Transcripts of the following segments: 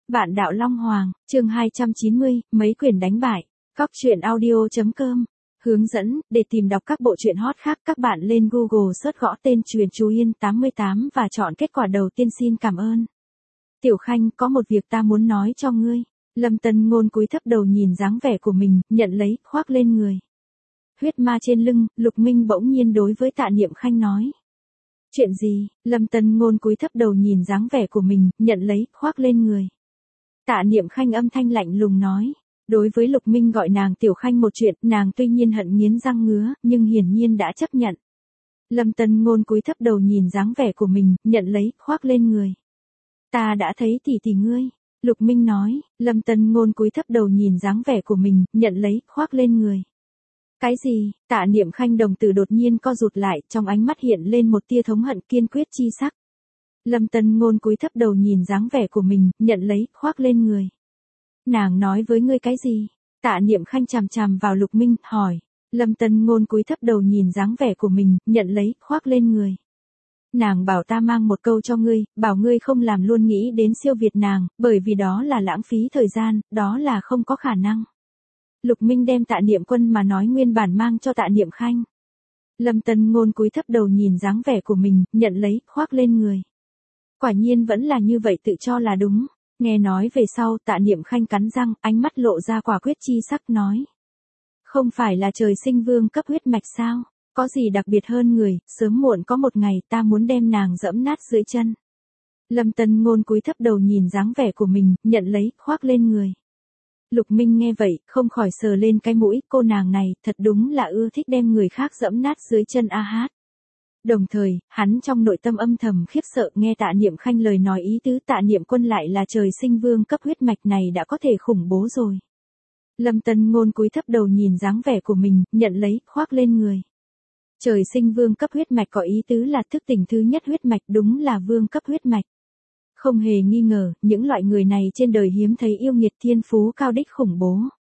Vạn đạo Long Hoàng, chương 290, mấy quyền đánh bại. Cóc truyện audio.com. Hướng dẫn, để tìm đọc các bộ truyện hot khác các bạn lên Google search gõ tên Truyện Chú Yên 88 và chọn kết quả đầu tiên. Xin cảm ơn. Tiểu Khanh, có một việc ta muốn nói cho ngươi. Lâm Tân Ngôn cúi thấp đầu nhìn dáng vẻ của mình, nhận lấy, khoác lên người. Huyết ma trên lưng, Lục Minh bỗng nhiên đối với Tạ Niệm Khanh nói. Chuyện gì? Lâm Tân Ngôn cúi thấp đầu nhìn dáng vẻ của mình, nhận lấy, khoác lên người. Tạ Niệm Khanh âm thanh lạnh lùng nói. Đối với Lục Minh gọi nàng Tiểu Khanh một chuyện, nàng tuy nhiên hận nghiến răng ngứa, nhưng hiển nhiên đã chấp nhận. Lâm Tân Ngôn cúi thấp đầu nhìn dáng vẻ của mình, nhận lấy, khoác lên người. Ta đã thấy tỷ tỷ ngươi. Lục Minh nói. Lâm Tân Ngôn cúi thấp đầu nhìn dáng vẻ của mình, nhận lấy, khoác lên người. Cái gì? Tạ Niệm Khanh đồng tử đột nhiên co rụt lại, trong ánh mắt hiện lên một tia thống hận kiên quyết chi sắc. Lâm Tân Ngôn cúi thấp đầu nhìn dáng vẻ của mình, nhận lấy, khoác lên người. Nàng nói với ngươi cái gì? Tạ Niệm Khanh chằm chằm vào Lục Minh, hỏi. Lâm Tân Ngôn cúi thấp đầu nhìn dáng vẻ của mình, nhận lấy, khoác lên người. Nàng bảo ta mang một câu cho ngươi, bảo ngươi không làm luôn nghĩ đến siêu việt nàng, bởi vì đó là lãng phí thời gian, đó là không có khả năng. Lục Minh đem Tạ Niệm Quân mà nói nguyên bản mang cho Tạ Niệm Khanh. Lâm Tân Ngôn cúi thấp đầu nhìn dáng vẻ của mình, nhận lấy, khoác lên người. Quả nhiên vẫn là như vậy, tự cho là đúng. Nghe nói về sau, Tạ Niệm Khanh cắn răng, ánh mắt lộ ra quả quyết chi sắc nói. Không phải là trời sinh vương cấp huyết mạch sao? Có gì đặc biệt hơn người, sớm muộn có một ngày ta muốn đem nàng dẫm nát dưới chân. Lâm Tân Ngôn cúi thấp đầu nhìn dáng vẻ của mình, nhận lấy, khoác lên người. Lục Minh nghe vậy, không khỏi sờ lên cái mũi, cô nàng này, thật đúng là ưa thích đem người khác dẫm nát dưới chân a hát. Đồng thời, hắn trong nội tâm âm thầm khiếp sợ nghe Tạ Niệm Khanh lời nói ý tứ Tạ Niệm Quân lại là trời sinh vương cấp huyết mạch này đã có thể khủng bố rồi. Lâm Tân Ngôn cúi thấp đầu nhìn dáng vẻ của mình, nhận lấy, khoác lên người. Trời sinh vương cấp huyết mạch có ý tứ là thức tỉnh thứ nhất huyết mạch, đúng là vương cấp huyết mạch. Không hề nghi ngờ, những loại người này trên đời hiếm thấy yêu nghiệt thiên phú cao đích khủng bố.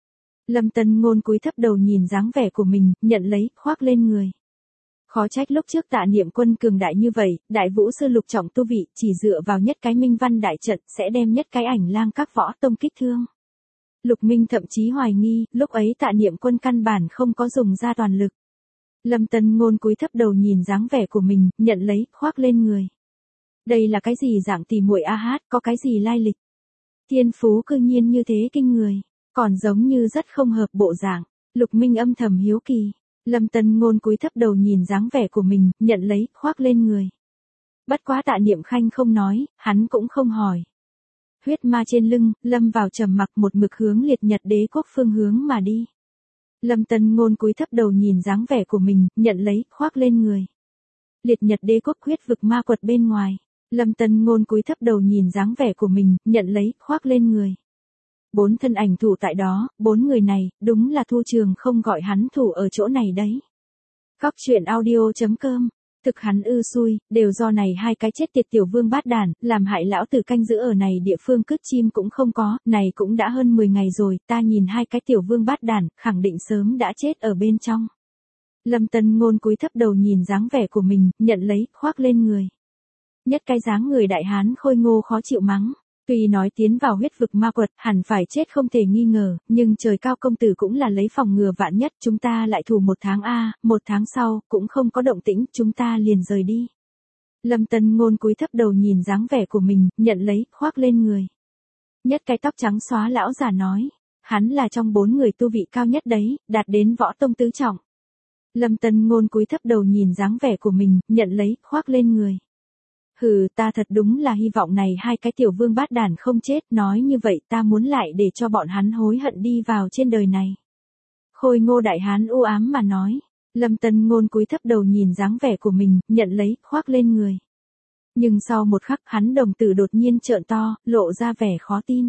Lâm Tân Ngôn cúi thấp đầu nhìn dáng vẻ của mình, nhận lấy, khoác lên người. Khó trách lúc trước Tạ Niệm Quân cường đại như vậy, đại vũ sư lục trọng tu vị, chỉ dựa vào nhất cái minh văn đại trận sẽ đem nhất cái ảnh lang các võ tông kích thương. Lục Minh thậm chí hoài nghi, lúc ấy Tạ Niệm Quân căn bản không có dùng ra toàn lực. Lâm Tân Ngôn cúi thấp đầu nhìn dáng vẻ của mình, nhận lấy, khoác lên người. Đây là cái gì dạng tỉ muội a hát, có cái gì lai lịch? Thiên phú cư nhiên như thế kinh người, còn giống như rất không hợp bộ dạng. Lục Minh âm thầm hiếu kỳ. Lâm Tân Ngôn cúi thấp đầu nhìn dáng vẻ của mình, nhận lấy, khoác lên người. Bất quá Tạ Niệm Khanh không nói, hắn cũng không hỏi. Huyết ma trên lưng, lâm vào trầm mặc một mực hướng Liệt Nhật Đế Quốc phương hướng mà đi. Lâm Tân Ngôn cúi thấp đầu nhìn dáng vẻ của mình, nhận lấy, khoác lên người. Liệt Nhật Đế Quốc huyết vực ma quật bên ngoài. Lâm Tân Ngôn cúi thấp đầu nhìn dáng vẻ của mình, nhận lấy, khoác lên người. 4 thân ảnh thủ tại đó, 4 người này, đúng là Thu Trường không gọi hắn thủ ở chỗ này đấy. Cóc truyện audio.com. Thực hắn xui, đều do này hai cái chết tiệt tiểu vương bát đàn, làm hại lão tử canh giữ ở này địa phương cứt chim cũng không có, này cũng đã hơn 10 ngày rồi, ta nhìn hai cái tiểu vương bát đàn, khẳng định sớm đã chết ở bên trong. Lâm Tân Ngôn cúi thấp đầu nhìn dáng vẻ của mình, nhận lấy, khoác lên người. Nhất cái dáng người đại hán khôi ngô khó chịu mắng. Tuy nói tiến vào huyết vực ma quật, hẳn phải chết không thể nghi ngờ, nhưng trời cao công tử cũng là lấy phòng ngừa vạn nhất, chúng ta lại thủ 1 tháng một tháng sau, cũng không có động tĩnh, chúng ta liền rời đi. Lâm Tân Ngôn cúi thấp đầu nhìn dáng vẻ của mình, nhận lấy, khoác lên người. Nhất cái tóc trắng xóa lão già nói, hắn là trong 4 người tu vị cao nhất đấy, đạt đến võ tông tứ trọng. Lâm Tân Ngôn cúi thấp đầu nhìn dáng vẻ của mình, nhận lấy, khoác lên người. Hừ, ta thật đúng là hy vọng này hai cái tiểu vương bát đàn không chết, nói như vậy ta muốn lại để cho bọn hắn hối hận đi vào trên đời này. Khôi ngô đại hán u ám mà nói. Lâm Tân Ngôn cúi thấp đầu nhìn dáng vẻ của mình, nhận lấy, khoác lên người. Nhưng sau một khắc hắn đồng tử đột nhiên trợn to, lộ ra vẻ khó tin.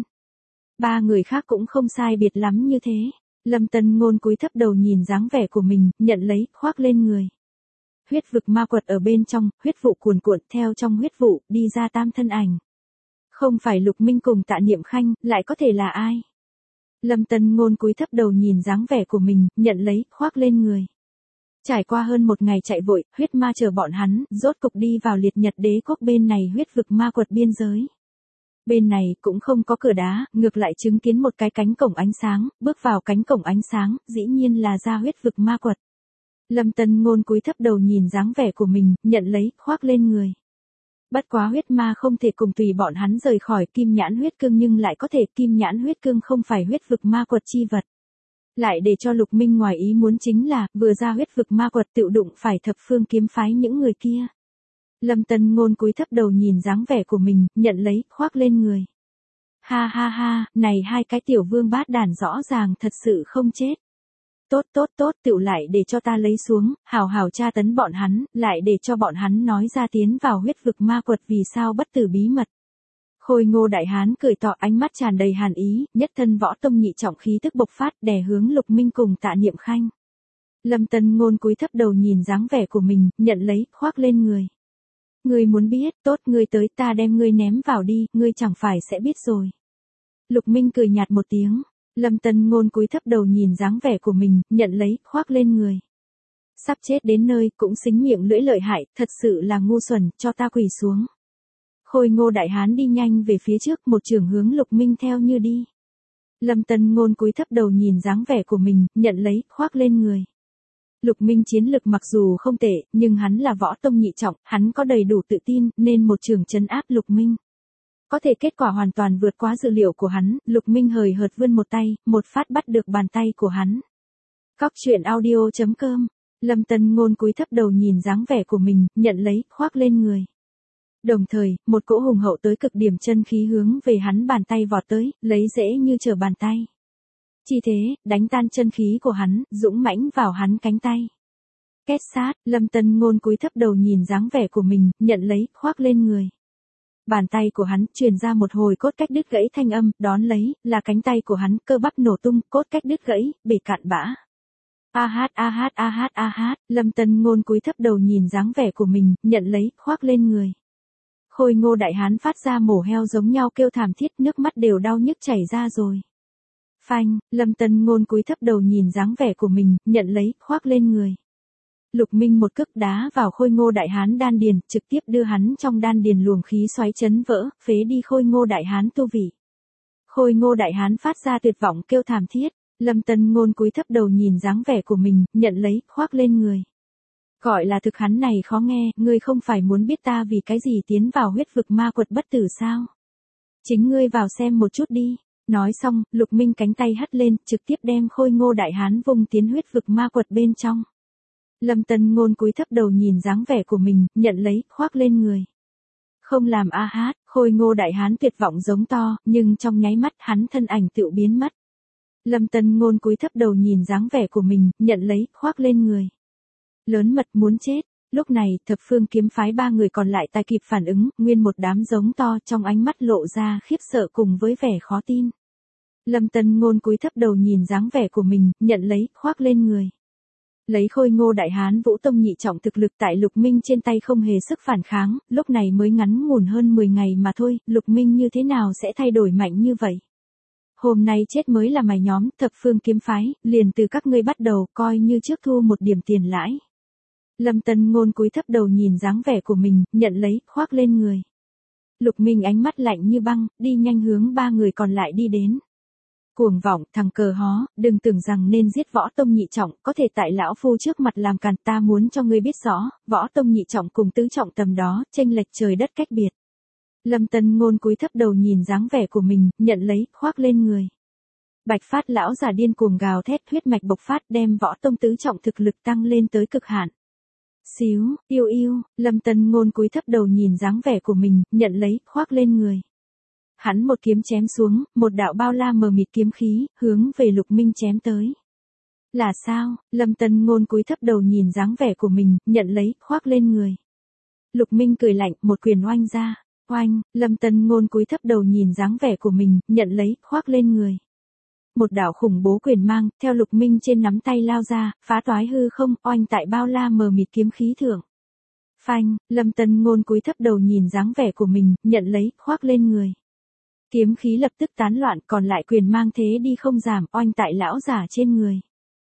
3 người khác cũng không sai biệt lắm như thế. Lâm Tân Ngôn cúi thấp đầu nhìn dáng vẻ của mình, nhận lấy, khoác lên người. Huyết vực ma quật ở bên trong, huyết vụ cuồn cuộn theo trong huyết vụ, đi ra 3 thân ảnh. Không phải Lục Minh cùng Tạ Niệm Khanh, lại có thể là ai? Lâm Tân Ngôn cúi thấp đầu nhìn dáng vẻ của mình, nhận lấy, khoác lên người. Trải qua hơn 1 ngày chạy vội, huyết ma chờ bọn hắn, rốt cục đi vào Liệt Nhật Đế Quốc bên này huyết vực ma quật biên giới. Bên này cũng không có cửa đá, ngược lại chứng kiến một cái cánh cổng ánh sáng, bước vào cánh cổng ánh sáng, dĩ nhiên là ra huyết vực ma quật. Lâm Tân Ngôn cúi thấp đầu nhìn dáng vẻ của mình, nhận lấy, khoác lên người. Bất quá huyết ma không thể cùng tùy bọn hắn rời khỏi kim nhãn huyết cương nhưng lại có thể kim nhãn huyết cương không phải huyết vực ma quật chi vật. Lại để cho Lục Minh ngoài ý muốn chính là, vừa ra huyết vực ma quật tự đụng phải thập phương kiếm phái những người kia. Lâm Tân Ngôn cúi thấp đầu nhìn dáng vẻ của mình, nhận lấy, khoác lên người. Ha ha ha, này hai cái tiểu vương bát đàn rõ ràng thật sự không chết. Tốt tốt tốt, tựu lại để cho ta lấy xuống, hào hào tra tấn bọn hắn, lại để cho bọn hắn nói ra tiến vào huyết vực ma quật vì sao bất tử bí mật. Khôi Ngô đại hán cười tỏ, ánh mắt tràn đầy hàn ý, nhất thân võ tông nhị trọng khí tức bộc phát đè hướng Lục Minh cùng Tạ Niệm Khanh. Lâm Tân Ngôn cúi thấp đầu nhìn dáng vẻ của mình, nhận lấy, khoác lên người. Ngươi muốn biết, tốt, ngươi tới, ta đem ngươi ném vào đi, ngươi chẳng phải sẽ biết rồi. Lục Minh cười nhạt một tiếng. Lâm Tân Ngôn cúi thấp đầu nhìn dáng vẻ của mình, nhận lấy, khoác lên người. Sắp chết đến nơi, cũng xính miệng lưỡi lợi hại, thật sự là ngu xuẩn, cho ta quỳ xuống. Khôi Ngô đại hán đi nhanh về phía trước, một trường hướng Lục Minh theo như đi. Lâm Tân Ngôn cúi thấp đầu nhìn dáng vẻ của mình, nhận lấy, khoác lên người. Lục Minh chiến lực mặc dù không tệ, nhưng hắn là võ tông nhị trọng, hắn có đầy đủ tự tin, nên một trường trấn áp Lục Minh. Có thể kết quả hoàn toàn vượt quá dự liệu của hắn, Lục Minh hời hợt vươn một tay, một phát bắt được bàn tay của hắn. Cóc truyện audio.com. Lâm Tân Ngôn cúi thấp đầu nhìn dáng vẻ của mình, nhận lấy, khoác lên người. Đồng thời, một cỗ hùng hậu tới cực điểm chân khí hướng về hắn bàn tay vọt tới, lấy dễ như trở bàn tay. Chỉ thế, đánh tan chân khí của hắn, dũng mãnh vào hắn cánh tay. Két sát, Lâm Tân Ngôn cúi thấp đầu nhìn dáng vẻ của mình, nhận lấy, khoác lên người. Bàn tay của hắn truyền ra một hồi cốt cách đứt gãy thanh âm, đón lấy, là cánh tay của hắn, cơ bắp nổ tung, cốt cách đứt gãy, bể cạn bã. Lâm Tân Ngôn cúi thấp đầu nhìn dáng vẻ của mình, nhận lấy, khoác lên người. Khôi Ngô đại hán phát ra mổ heo giống nhau kêu thảm thiết, nước mắt đều đau nhức chảy ra rồi. Phanh, Lâm Tân Ngôn cúi thấp đầu nhìn dáng vẻ của mình, nhận lấy, khoác lên người. Lục Minh một cước đá vào Khôi Ngô đại hán đan điền, trực tiếp đưa hắn trong đan điền luồng khí xoáy chấn vỡ, phế đi Khôi Ngô đại hán tu vị. Khôi Ngô đại hán phát ra tuyệt vọng kêu thảm thiết, Lâm Tân Ngôn cúi thấp đầu nhìn dáng vẻ của mình, nhận lấy, khoác lên người. Gọi là thực hắn này khó nghe, ngươi không phải muốn biết ta vì cái gì tiến vào huyết vực ma quật bất tử sao? Chính ngươi vào xem một chút đi. Nói xong, Lục Minh cánh tay hất lên, trực tiếp đem Khôi Ngô đại hán vung tiến huyết vực ma quật bên trong. Lâm Tân Ngôn cúi thấp đầu nhìn dáng vẻ của mình, nhận lấy, khoác lên người. Không làm a hát, Khôi Ngô đại hán tuyệt vọng giống to, nhưng trong nháy mắt hắn thân ảnh tựu biến mất. Lâm Tân Ngôn cúi thấp đầu nhìn dáng vẻ của mình, nhận lấy, khoác lên người. Lớn mật muốn chết. Lúc này, thập phương kiếm phái ba người còn lại tài kịp phản ứng, nguyên một đám giống to trong ánh mắt lộ ra khiếp sợ cùng với vẻ khó tin. Lâm Tân Ngôn cúi thấp đầu nhìn dáng vẻ của mình, nhận lấy, khoác lên người. Lấy Khôi Ngô đại hán vũ tông nhị trọng thực lực tại Lục Minh trên tay không hề sức phản kháng, lúc này mới ngắn ngủn hơn 10 ngày mà thôi, Lục Minh như thế nào sẽ thay đổi mạnh như vậy? Hôm nay chết mới là mày nhóm, thập phương kiếm phái, liền từ các ngươi bắt đầu, coi như trước thu một điểm tiền lãi. Lâm Tân Ngôn cúi thấp đầu nhìn dáng vẻ của mình, nhận lấy, khoác lên người. Lục Minh ánh mắt lạnh như băng, đi nhanh hướng ba người còn lại đi đến. Cuồng vọng, thằng cờ hó, đừng tưởng rằng nên giết võ tông nhị trọng, có thể tại lão phu trước mặt làm càn, ta muốn cho ngươi biết rõ, võ tông nhị trọng cùng tứ trọng tầm đó, chênh lệch trời đất cách biệt. Lâm Tân Ngôn cúi thấp đầu nhìn dáng vẻ của mình, nhận lấy, khoác lên người. Bạch Phát lão già điên cuồng gào thét, huyết mạch bộc phát đem võ tông tứ trọng thực lực tăng lên tới cực hạn. Xíu, yêu yêu, Lâm Tân Ngôn cúi thấp đầu nhìn dáng vẻ của mình, nhận lấy, khoác lên người. Hắn một kiếm chém xuống, một đạo bao la mờ mịt kiếm khí, hướng về Lục Minh chém tới. Là sao? Lâm Tân Ngôn cúi thấp đầu nhìn dáng vẻ của mình, nhận lấy, khoác lên người. Lục Minh cười lạnh, một quyền oanh ra. Oanh, Lâm Tân Ngôn cúi thấp đầu nhìn dáng vẻ của mình, nhận lấy, khoác lên người. Một đạo khủng bố quyền mang, theo Lục Minh trên nắm tay lao ra, phá toái hư không, oanh tại bao la mờ mịt kiếm khí thượng. Phanh, Lâm Tân Ngôn cúi thấp đầu nhìn dáng vẻ của mình, nhận lấy, khoác lên người. Kiếm khí lập tức tán loạn, còn lại quyền mang thế đi không giảm, oanh tại lão giả trên người.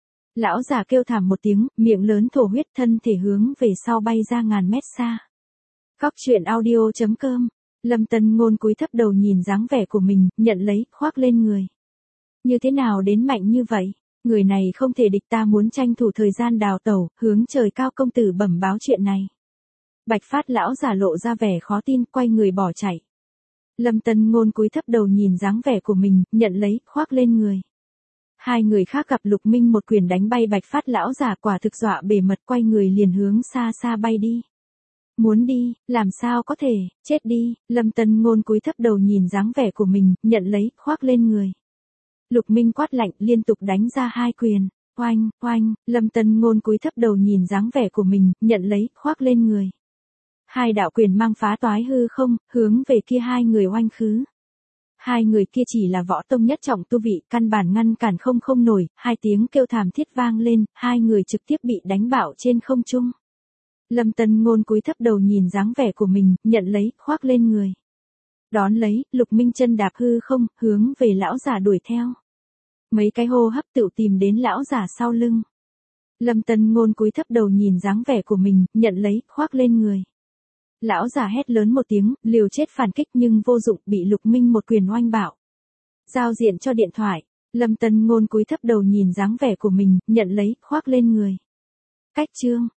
Lão giả kêu thảm một tiếng, miệng lớn thổ huyết, thân thể hướng về sau bay ra ngàn mét xa. Cóc truyện audio.com Lâm Tân Ngôn cúi thấp đầu nhìn dáng vẻ của mình, nhận lấy, khoác lên người. Như thế nào đến mạnh như vậy? Người này không thể địch, ta muốn tranh thủ thời gian đào tẩu, hướng trời cao công tử bẩm báo chuyện này. Bạch Phát lão giả lộ ra vẻ khó tin, quay người bỏ chạy. Lâm Tân Ngôn cúi thấp đầu nhìn dáng vẻ của mình, nhận lấy, khoác lên người. Hai người khác gặp Lục Minh một quyền đánh bay Bạch Phát lão giả, quả thực dọa bề mật, quay người liền hướng xa xa bay đi. Muốn đi, làm sao có thể, chết đi. Lâm Tân Ngôn cúi thấp đầu nhìn dáng vẻ của mình, nhận lấy, khoác lên người. Lục Minh quát lạnh, liên tục đánh ra hai quyền. Oanh, oanh. Lâm Tân Ngôn cúi thấp đầu nhìn dáng vẻ của mình, nhận lấy, khoác lên người. Hai đạo quyền mang phá toái hư không, hướng về kia hai người oanh khứ. Hai người kia chỉ là võ tông nhất trọng tu vị, căn bản ngăn cản không nổi, hai tiếng kêu thảm thiết vang lên, hai người trực tiếp bị đánh bạo trên không trung. Lâm Tân Ngôn cúi thấp đầu nhìn dáng vẻ của mình, nhận lấy, khoác lên người. Đón lấy, Lục Minh chân đạp hư không, hướng về lão giả đuổi theo. Mấy cái hô hấp tự tìm đến lão giả sau lưng. Lâm Tân Ngôn cúi thấp đầu nhìn dáng vẻ của mình, nhận lấy, khoác lên người. Lão giả hét lớn một tiếng, liều chết phản kích nhưng vô dụng, bị Lục Minh một quyền oanh bạo. Giao diện cho điện thoại. Lâm Tân Ngôn cúi thấp đầu nhìn dáng vẻ của mình, nhận lấy, khoác lên người. Cách chương.